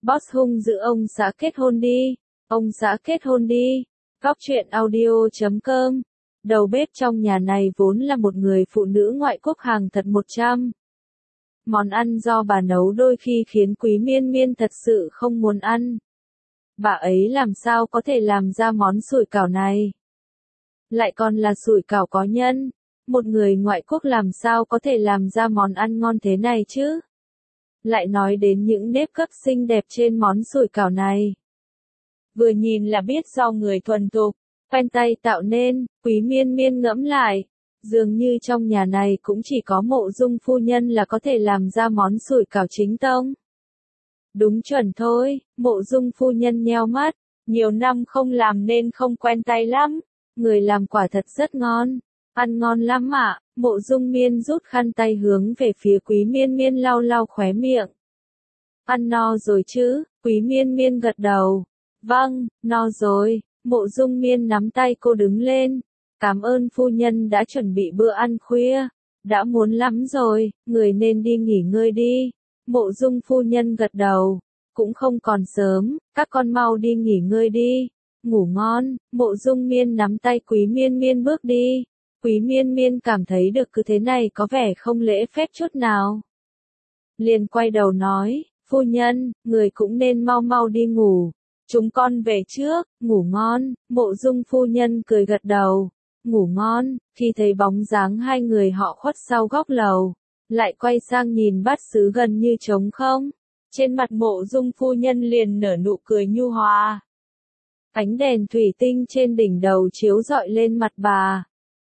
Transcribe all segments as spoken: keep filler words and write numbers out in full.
Boss hung dữ ông xã kết hôn đi. Ông xã kết hôn đi. Góc truyện audio chấm com. Đầu bếp trong nhà này vốn là một người phụ nữ ngoại quốc hàng thật một trăm. Món ăn do bà nấu đôi khi khiến Quý Miên Miên thật sự không muốn ăn. Bà ấy làm sao có thể làm ra món sủi cảo này? Lại còn là sủi cảo có nhân. Một người ngoại quốc làm sao có thể làm ra món ăn ngon thế này chứ? Lại nói đến những nếp gấp xinh đẹp trên món sủi cảo này. Vừa nhìn là biết do người thuần thục, quen tay tạo nên. Quý Miên Miên ngẫm lại. Dường như trong nhà này cũng chỉ có Mộ Dung phu nhân là có thể làm ra món sủi cảo chính tông. Đúng chuẩn thôi, Mộ Dung phu nhân nheo mắt. Nhiều năm không làm nên không quen tay lắm. Người làm quả thật rất ngon. Ăn ngon lắm ạ. Mộ Dung Miên rút khăn tay hướng về phía Quý Miên Miên lau lau khóe miệng. Ăn no rồi chứ? Quý Miên Miên gật đầu. Vâng, no rồi. Mộ Dung Miên nắm tay cô đứng lên. Cảm ơn phu nhân đã chuẩn bị bữa ăn khuya. Đã muốn lắm rồi, người nên đi nghỉ ngơi đi. Mộ Dung phu nhân gật đầu. Cũng không còn sớm, các con mau đi nghỉ ngơi đi. Ngủ ngon. Mộ Dung Miên nắm tay Quý Miên Miên bước đi. Quý Miên Miên cảm thấy được cứ thế này có vẻ không lễ phép chút nào. Liền quay đầu nói, phu nhân, người cũng nên mau mau đi ngủ. Chúng con về trước, ngủ ngon. Mộ Dung phu nhân cười gật đầu. Ngủ ngon. Khi thấy bóng dáng hai người họ khuất sau góc lầu, lại quay sang nhìn bát sứ gần như trống không. Trên mặt Mộ Dung phu nhân liền nở nụ cười nhu hòa. Ánh đèn thủy tinh trên đỉnh đầu chiếu rọi lên mặt bà,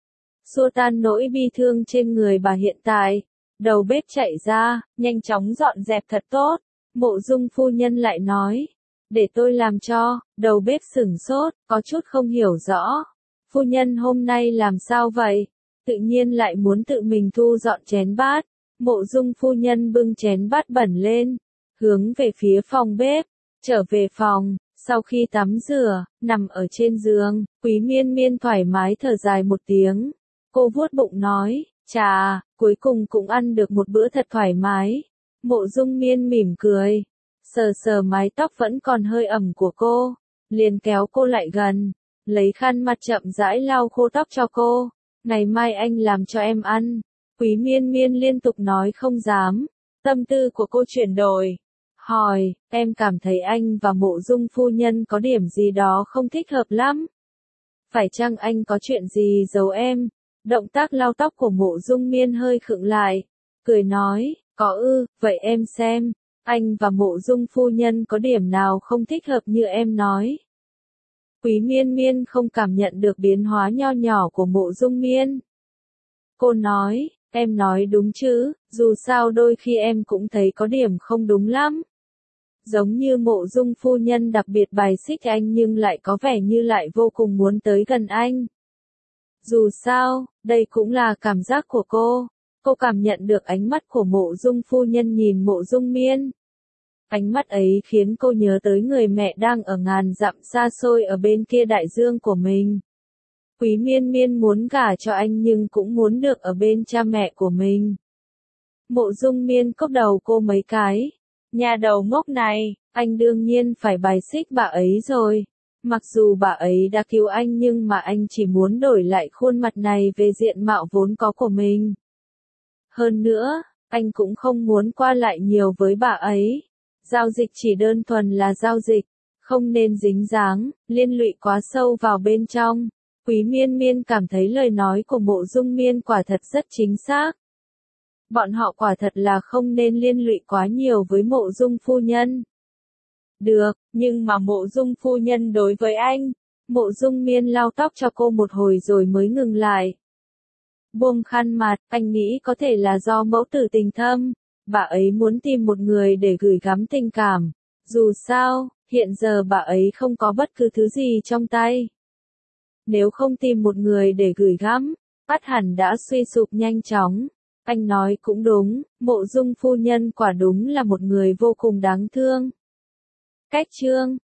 xua tan nỗi bi thương trên người bà hiện tại. Đầu bếp chạy ra, nhanh chóng dọn dẹp thật tốt. Mộ Dung phu nhân lại nói, để tôi làm cho. Đầu bếp sửng sốt, có chút không hiểu rõ. Phu nhân hôm nay làm sao vậy? Tự nhiên lại muốn tự mình thu dọn chén bát. Mộ Dung phu nhân bưng chén bát bẩn lên, hướng về phía phòng bếp. Trở về phòng, sau khi tắm rửa, nằm ở trên giường, Quý Miên Miên thoải mái thở dài một tiếng. Cô vuốt bụng nói, chà, cuối cùng cũng ăn được một bữa thật thoải mái. Mộ Dung Miên mỉm cười, sờ sờ mái tóc vẫn còn hơi ẩm của cô, liền kéo cô lại gần, lấy khăn mặt chậm rãi lau khô tóc cho cô. Ngày mai anh làm cho em ăn. Quý Miên Miên liên tục nói không dám. Tâm tư của cô chuyển đổi, hỏi, em cảm thấy anh và Mộ Dung phu nhân có điểm gì đó không thích hợp lắm. Phải chăng anh có chuyện gì giấu em? Động tác lau tóc của Mộ Dung Miên hơi khựng lại, cười nói, có ư, vậy em xem, anh và Mộ Dung phu nhân có điểm nào không thích hợp như em nói. Quý Miên Miên không cảm nhận được biến hóa nho nhỏ của Mộ Dung Miên. Cô nói, em nói đúng chứ, dù sao đôi khi em cũng thấy có điểm không đúng lắm. Giống như Mộ Dung phu nhân đặc biệt bài xích anh nhưng lại có vẻ như lại vô cùng muốn tới gần anh. Dù sao, đây cũng là cảm giác của cô. Cô cảm nhận được ánh mắt của Mộ Dung phu nhân nhìn Mộ Dung Miên. Ánh mắt ấy khiến cô nhớ tới người mẹ đang ở ngàn dặm xa xôi ở bên kia đại dương của mình. Quý Miên Miên muốn gả cho anh nhưng cũng muốn được ở bên cha mẹ của mình. Mộ Dung Miên cốc đầu cô mấy cái. Nhà đầu ngốc này, anh đương nhiên phải bài xích bà ấy rồi. Mặc dù bà ấy đã cứu anh nhưng mà anh chỉ muốn đổi lại khuôn mặt này về diện mạo vốn có của mình. Hơn nữa, anh cũng không muốn qua lại nhiều với bà ấy. Giao dịch chỉ đơn thuần là giao dịch, không nên dính dáng, liên lụy quá sâu vào bên trong. Quý Miên Miên cảm thấy lời nói của Mộ Dung Miên quả thật rất chính xác. Bọn họ quả thật là không nên liên lụy quá nhiều với Mộ Dung phu nhân. Được, nhưng mà Mộ Dung phu nhân đối với anh. Mộ Dung Miên lau tóc cho cô một hồi rồi mới ngừng lại. Buông khăn mặt, anh nghĩ có thể là do mẫu tử tình thâm. Bà ấy muốn tìm một người để gửi gắm tình cảm. Dù sao, hiện giờ bà ấy không có bất cứ thứ gì trong tay. Nếu không tìm một người để gửi gắm, ắt hẳn đã suy sụp nhanh chóng. Anh nói cũng đúng, Mộ Dung phu nhân quả đúng là một người vô cùng đáng thương. Cách chương